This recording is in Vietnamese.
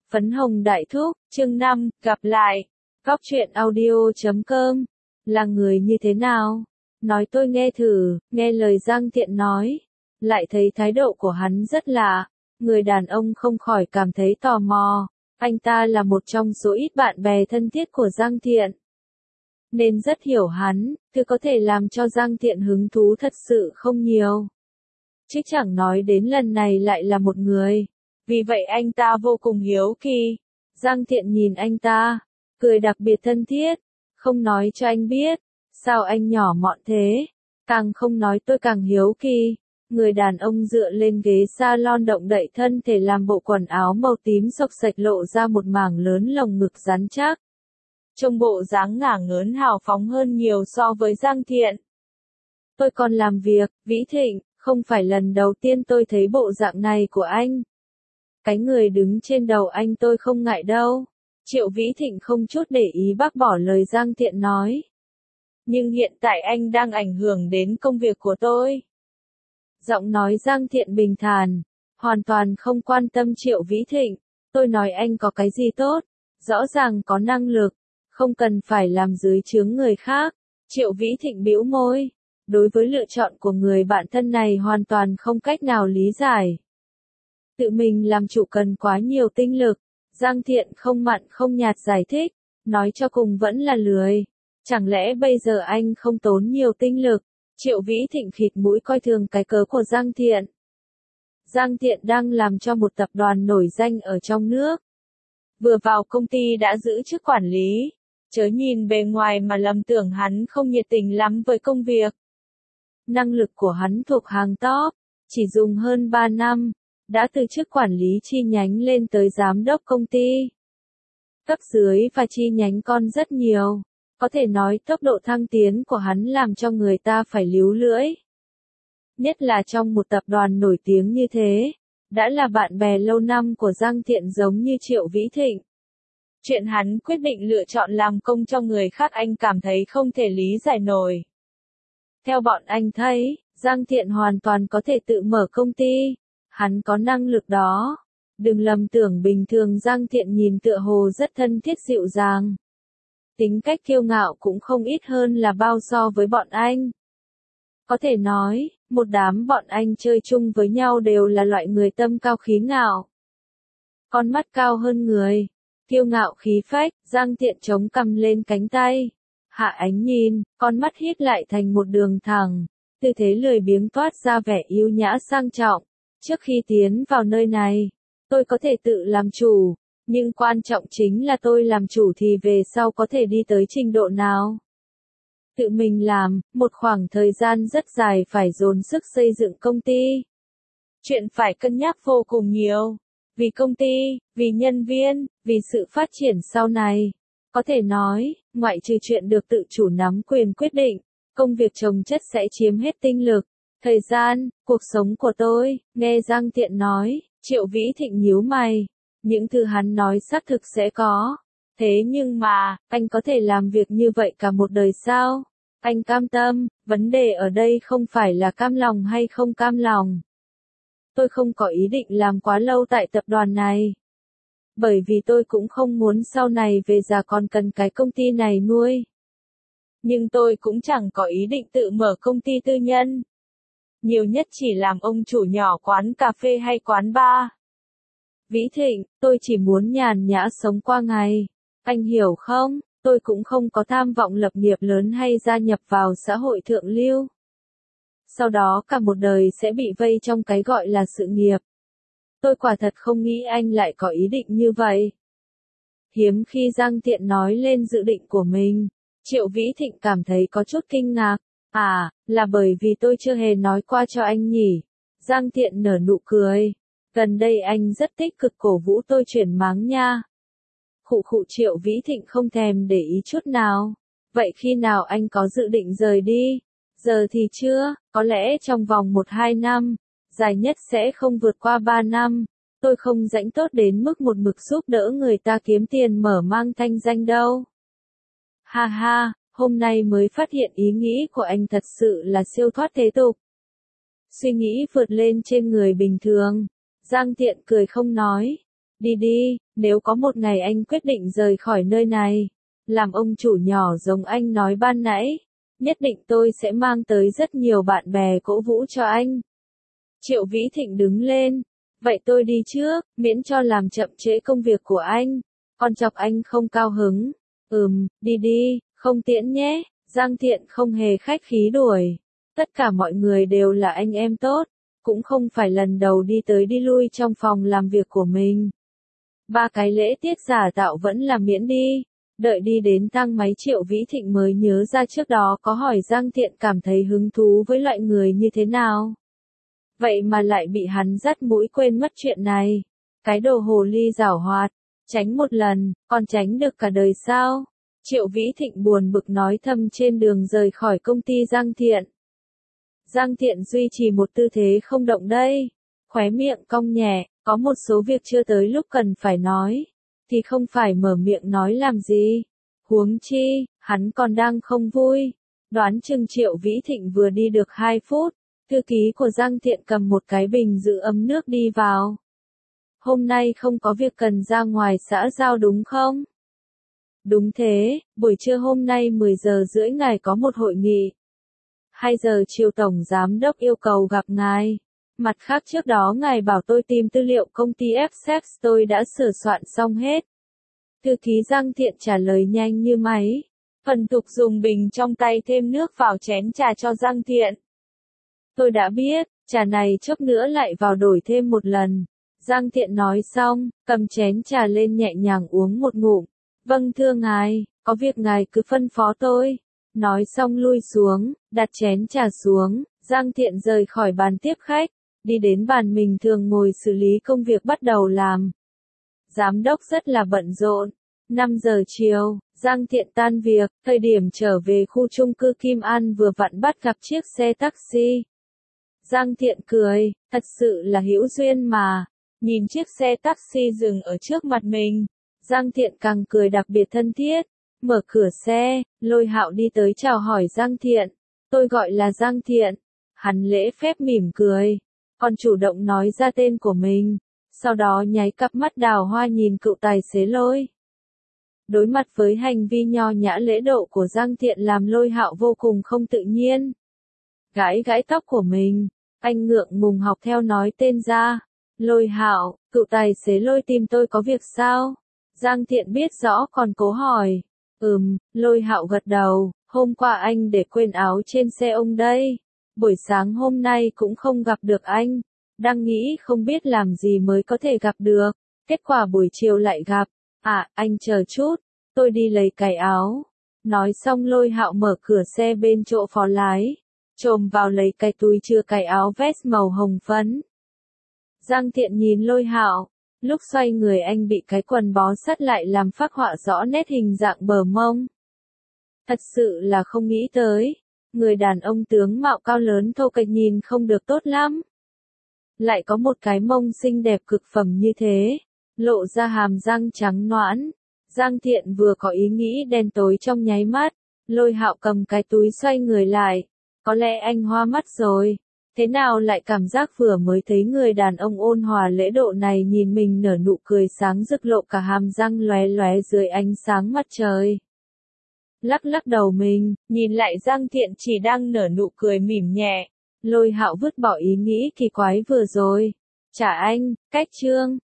Phấn hồng đại thúc, chương 5, gặp lại. Góc truyện audio.com. Là người như thế nào? Nói tôi nghe thử, nghe lời Giang Thiện nói. Lại thấy thái độ của hắn rất lạ. Người đàn ông không khỏi cảm thấy tò mò. Anh ta là một trong số ít bạn bè thân thiết của Giang Thiện, nên rất hiểu hắn, thứ có thể làm cho Giang Thiện hứng thú thật sự không nhiều. Chứ chẳng nói đến lần này lại là một người. Vì vậy anh ta vô cùng hiếu kỳ. Giang Thiện nhìn anh ta, cười đặc biệt thân thiết. Không nói cho anh biết, sao anh nhỏ mọn thế? Càng không nói tôi càng hiếu kỳ. Người đàn ông dựa lên ghế salon động đậy thân thể làm bộ quần áo màu tím xộc xệch lộ ra một mảng lớn lồng ngực rắn chắc. Trông bộ dáng ngả ngớn hào phóng hơn nhiều so với Giang Thiện. Tôi còn làm việc, Vĩ Thịnh, không phải lần đầu tiên tôi thấy bộ dạng này của anh. Cái người đứng trên đầu anh tôi không ngại đâu. Triệu Vĩ Thịnh không chút để ý bác bỏ lời Giang Thiện nói. Nhưng hiện tại anh đang ảnh hưởng đến công việc của tôi. Giọng nói Giang Thiện bình thản, hoàn toàn không quan tâm Triệu Vĩ Thịnh. Tôi nói anh có cái gì tốt, rõ ràng có năng lực, không cần phải làm dưới trướng người khác. Triệu Vĩ Thịnh bĩu môi, đối với lựa chọn của người bạn thân này hoàn toàn không cách nào lý giải. Tự mình làm chủ cần quá nhiều tinh lực. Giang Thiện không mặn không nhạt giải thích, nói cho cùng vẫn là lười. Chẳng lẽ bây giờ anh không tốn nhiều tinh lực? Triệu Vĩ Thịnh khịt mũi coi thường cái cớ của Giang Thiện. Giang Thiện đang làm cho một tập đoàn nổi danh ở trong nước. Vừa vào công ty đã giữ chức quản lý. Chớ nhìn bề ngoài mà lầm tưởng hắn không nhiệt tình lắm với công việc. Năng lực của hắn thuộc hàng top, chỉ dùng hơn 3 năm, đã từ chức quản lý chi nhánh lên tới giám đốc công ty. Cấp dưới và chi nhánh con rất nhiều. Có thể nói tốc độ thăng tiến của hắn làm cho người ta phải líu lưỡi. Nhất là trong một tập đoàn nổi tiếng như thế, đã là bạn bè lâu năm của Giang Thiện giống như Triệu Vĩ Thịnh. Chuyện hắn quyết định lựa chọn làm công cho người khác anh cảm thấy không thể lý giải nổi. Theo bọn anh thấy, Giang Thiện hoàn toàn có thể tự mở công ty. Hắn có năng lực đó. Đừng lầm tưởng bình thường Giang Thiện nhìn tựa hồ rất thân thiết dịu dàng. Tính cách kiêu ngạo cũng không ít hơn là bao so với bọn anh. Có thể nói, một đám bọn anh chơi chung với nhau đều là loại người tâm cao khí ngạo. Con mắt cao hơn người, kiêu ngạo khí phách, Giang Thiện chống cằm lên cánh tay. Hạ ánh nhìn, con mắt híp lại thành một đường thẳng, tư thế lười biếng toát ra vẻ yêu nhã sang trọng. Trước khi tiến vào nơi này, tôi có thể tự làm chủ. Nhưng quan trọng chính là tôi làm chủ thì về sau có thể đi tới trình độ nào. Tự mình làm, một khoảng thời gian rất dài phải dồn sức xây dựng công ty. Chuyện phải cân nhắc vô cùng nhiều. Vì công ty, vì nhân viên, vì sự phát triển sau này. Có thể nói, ngoại trừ chuyện được tự chủ nắm quyền quyết định, công việc chồng chất sẽ chiếm hết tinh lực, thời gian, cuộc sống của tôi. Nghe Giang Thiện nói, Triệu Vĩ Thịnh nhíu mày. Những thứ hắn nói xác thực sẽ có. Thế nhưng mà, anh có thể làm việc như vậy cả một đời sao? Anh cam tâm, vấn đề ở đây không phải là cam lòng hay không cam lòng. Tôi không có ý định làm quá lâu tại tập đoàn này. Bởi vì tôi cũng không muốn sau này về già còn cần cái công ty này nuôi. Nhưng tôi cũng chẳng có ý định tự mở công ty tư nhân. Nhiều nhất chỉ làm ông chủ nhỏ quán cà phê hay quán bar. Vĩ Thịnh, tôi chỉ muốn nhàn nhã sống qua ngày. Anh hiểu không, tôi cũng không có tham vọng lập nghiệp lớn hay gia nhập vào xã hội thượng lưu. Sau đó cả một đời sẽ bị vây trong cái gọi là sự nghiệp. Tôi quả thật không nghĩ anh lại có ý định như vậy. Hiếm khi Giang Thiện nói lên dự định của mình, Triệu Vĩ Thịnh cảm thấy có chút kinh ngạc. À, là bởi vì tôi chưa hề nói qua cho anh nhỉ. Giang Thiện nở nụ cười. Gần đây anh rất tích cực cổ vũ tôi chuyển máng nha. Khụ khụ, Triệu Vĩ Thịnh không thèm để ý chút nào. Vậy khi nào anh có dự định rời đi? Giờ thì chưa, có lẽ trong vòng 1-2 năm, dài nhất sẽ không vượt qua 3 năm. Tôi không rảnh tốt đến mức một mực giúp đỡ người ta kiếm tiền mở mang thanh danh đâu. Ha ha, hôm nay mới phát hiện ý nghĩ của anh thật sự là siêu thoát thế tục. Suy nghĩ vượt lên trên người bình thường. Giang Thiện cười không nói. Đi đi, nếu có một ngày anh quyết định rời khỏi nơi này, làm ông chủ nhỏ giống anh nói ban nãy, nhất định tôi sẽ mang tới rất nhiều bạn bè cổ vũ cho anh. Triệu Vĩ Thịnh đứng lên. Vậy tôi đi trước, miễn cho làm chậm trễ công việc của anh. Còn chọc anh không cao hứng. Đi đi, không tiễn nhé. Giang Thiện không hề khách khí đuổi. Tất cả mọi người đều là anh em tốt. Cũng không phải lần đầu đi tới đi lui trong phòng làm việc của mình. 3 cái lễ tiết giả tạo vẫn là miễn đi. Đợi đi đến thang máy Triệu Vĩ Thịnh mới nhớ ra trước đó có hỏi Giang Thiện cảm thấy hứng thú với loại người như thế nào. Vậy mà lại bị hắn dắt mũi quên mất chuyện này. Cái đồ hồ ly giảo hoạt, tránh một lần, còn tránh được cả đời sao? Triệu Vĩ Thịnh buồn bực nói thầm trên đường rời khỏi công ty Giang Thiện. Giang Thiện duy trì một tư thế không động đây. Khóe miệng cong nhẹ, có một số việc chưa tới lúc cần phải nói. Thì không phải mở miệng nói làm gì. Huống chi, hắn còn đang không vui. Đoán chừng Triệu Vĩ Thịnh vừa đi được 2 phút. Thư ký của Giang Thiện cầm một cái bình giữ ấm nước đi vào. Hôm nay không có việc cần ra ngoài xã giao đúng không? Đúng thế, buổi trưa hôm nay 10 giờ rưỡi ngài có một hội nghị. 2 giờ chiều Tổng Giám đốc yêu cầu gặp ngài. Mặt khác trước đó ngài bảo tôi tìm tư liệu công ty F-Sex tôi đã sửa soạn xong hết. Thư ký Giang Thiện trả lời nhanh như máy. Phần tục dùng bình trong tay thêm nước vào chén trà cho Giang Thiện. Tôi đã biết, trà này chốc nữa lại vào đổi thêm một lần. Giang Thiện nói xong, cầm chén trà lên nhẹ nhàng uống một ngụm. Vâng thưa ngài, có việc ngài cứ phân phó tôi. Nói xong lui xuống, đặt chén trà xuống, Giang Thiện rời khỏi bàn tiếp khách, đi đến bàn mình thường ngồi xử lý công việc bắt đầu làm. Giám đốc rất là bận rộn. 5 giờ chiều, Giang Thiện tan việc, thời điểm trở về khu chung cư Kim An vừa vặn bắt gặp chiếc xe taxi. Giang Thiện cười, thật sự là hữu duyên mà. Nhìn chiếc xe taxi dừng ở trước mặt mình, Giang Thiện càng cười đặc biệt thân thiết. Mở cửa xe, Lôi Hạo đi tới chào hỏi Giang Thiện. Tôi gọi là Giang Thiện. Hắn lễ phép mỉm cười, còn chủ động nói ra tên của mình. Sau đó nháy cặp mắt đào hoa nhìn cựu tài xế Lôi. Đối mặt với hành vi nho nhã lễ độ của Giang Thiện làm Lôi Hạo vô cùng không tự nhiên. Gãi gãi tóc của mình, anh ngượng ngùng học theo nói tên ra. Lôi Hạo, cựu tài xế Lôi tìm tôi có việc sao? Giang Thiện biết rõ còn cố hỏi. Lôi Hạo gật đầu, hôm qua anh để quên áo trên xe ông đây. Buổi sáng hôm nay cũng không gặp được anh. Đang nghĩ không biết làm gì mới có thể gặp được. Kết quả buổi chiều lại gặp. Anh chờ chút, tôi đi lấy cái áo. Nói xong Lôi Hạo mở cửa xe bên chỗ phó lái. Chồm vào lấy cái túi chứa cái áo vest màu hồng phấn. Giang Thiện nhìn Lôi Hạo, lúc xoay người anh bị cái quần bó sát lại làm phác họa rõ nét hình dạng bờ mông. Thật sự là không nghĩ tới, người đàn ông tướng mạo cao lớn thô kệch nhìn không được tốt lắm. Lại có một cái mông xinh đẹp cực phẩm như thế, lộ ra hàm răng trắng nõn. Giang Thiện vừa có ý nghĩ đen tối trong nháy mắt, Lôi Hạo cầm cái túi xoay người lại. Có lẽ anh hoa mắt rồi. Thế nào lại cảm giác vừa mới thấy người đàn ông ôn hòa lễ độ này nhìn mình nở nụ cười sáng rực lộ cả hàm răng lóe lóe dưới ánh sáng mặt trời. Lắc lắc đầu mình, nhìn lại Giang Thiện chỉ đang nở nụ cười mỉm nhẹ. Lôi Hạo vứt bỏ ý nghĩ kỳ quái vừa rồi. Trả anh, cách chương.